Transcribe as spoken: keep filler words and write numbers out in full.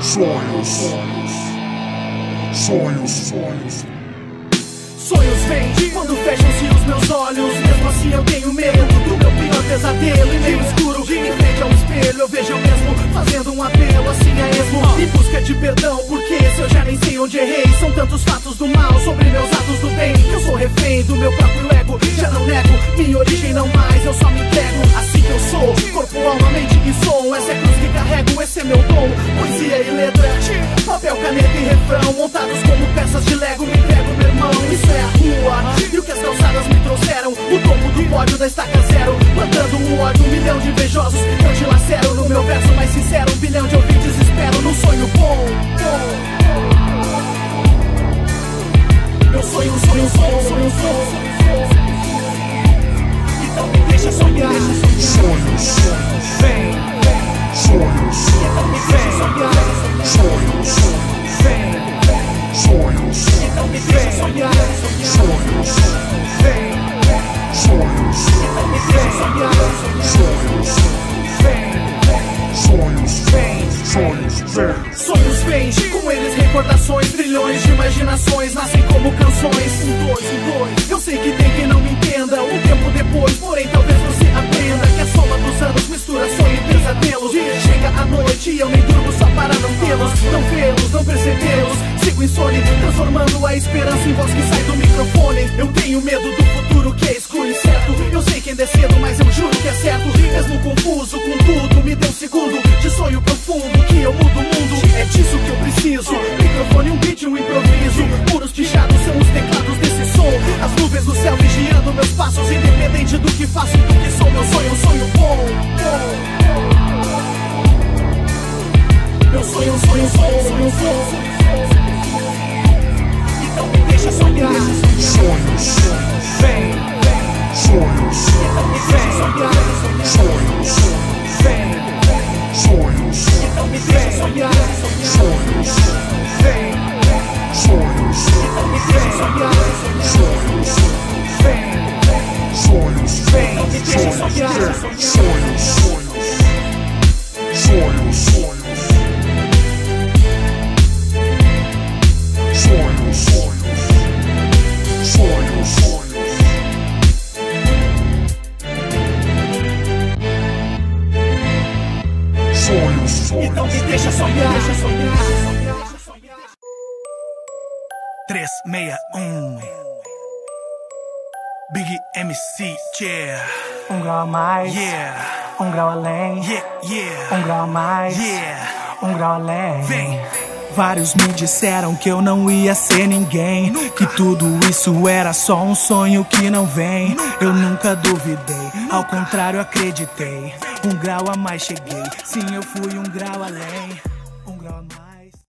Sonhos, sonhos, sonhos. Sonhos vêm quando fecham-se os meus olhos. Mesmo assim eu tenho medo do meu pior pesadelo. Em meio escuro, em frente ao espelho, eu vejo eu mesmo fazendo um apelo assim a esmo, em busca de perdão. Porque se eu já nem sei onde errei, são tantos fatos do mal sobre meus atos do bem. Eu sou refém do meu próprio ego, já não nego minha origem não mais, eu só me entrego. Assim que eu sou, corpo, alma, mente e som. Essa é a cruz que carrego, esse é meu dom. Poesia e letra, papel, caneta e refrão, montados como peças de Lego. Me entrego, meu irmão, isso é a rua e o que as calçadas me trouxeram. O topo do pódio da estaca zero, plantando um ódio, um milhão de invejosos eu te lacero. No meu verso mais sincero, um bilhão de ouvintes espero num sonho bom. Meu sonho, sonho, sonho, sonho, sonho. Então me deixa sonhar. Sonhos, Vem, sonhos, então me deixa sonhar. sonhos, Vem, sonhos, então me deixa sonhar. sonhos, Vem, sonhos, então me deixa sonhar. sonhos, Vem, sonhos, vem. sonhos, vem. Sonhos vêm, com eles recordações, trilhões de imaginações nascem como canções. Um, dois, um, dois. Eu sei que tem quem não me entenda um tempo depois, porém talvez você aprenda que a soma dos anos mistura sonho e pesadelos. Chega a noite e eu nem durmo só para não tê-los, não vê-los, não percebê-los. Sigo insone, transformando a esperança em voz que sai do microfone. Eu tenho medo do futuro que é escuro e incerto. Eu sei que ainda é cedo, mas eu juro que é certo. Mesmo confuso com tudo, me dê um segundo de sonho profundo que eu mudo o mundo. É disso que eu preciso. Microfone, um beat, um improviso. Muros pichados são os teclados desse som. As nuvens do céu vigiando meus passos, independente do que faço e do que sou. Meu sonho, um sonho bom. Meu sonho, um sonho, sonho, sonho, sonho. Então me deixa sonhar. Sonhos, Vem, sonhos, então me deixa sonhar. sonhos, Vem, sonhos, então me deixa sonhar. sonhos, Vem, sonhos, então me deixa sonhar. sonhos, Vem, sonhos, vem, então me deixa sonhar. sonhos, sonhos, sonhos, sonhos, sonhos, sonhos, sonhos. Sonhos, sonhos. Então me deixa sonhar. Deixa sonhar. três seis um Big M C, yeah. Um grau a mais, Yeah, um grau além, yeah, yeah, um grau a mais, yeah. um grau além. Vem. Vários me disseram que eu não ia ser ninguém, que tudo isso era só um sonho que não vem. Eu nunca duvidei, ao contrário acreditei. Um grau a mais cheguei, sim, eu fui um grau além.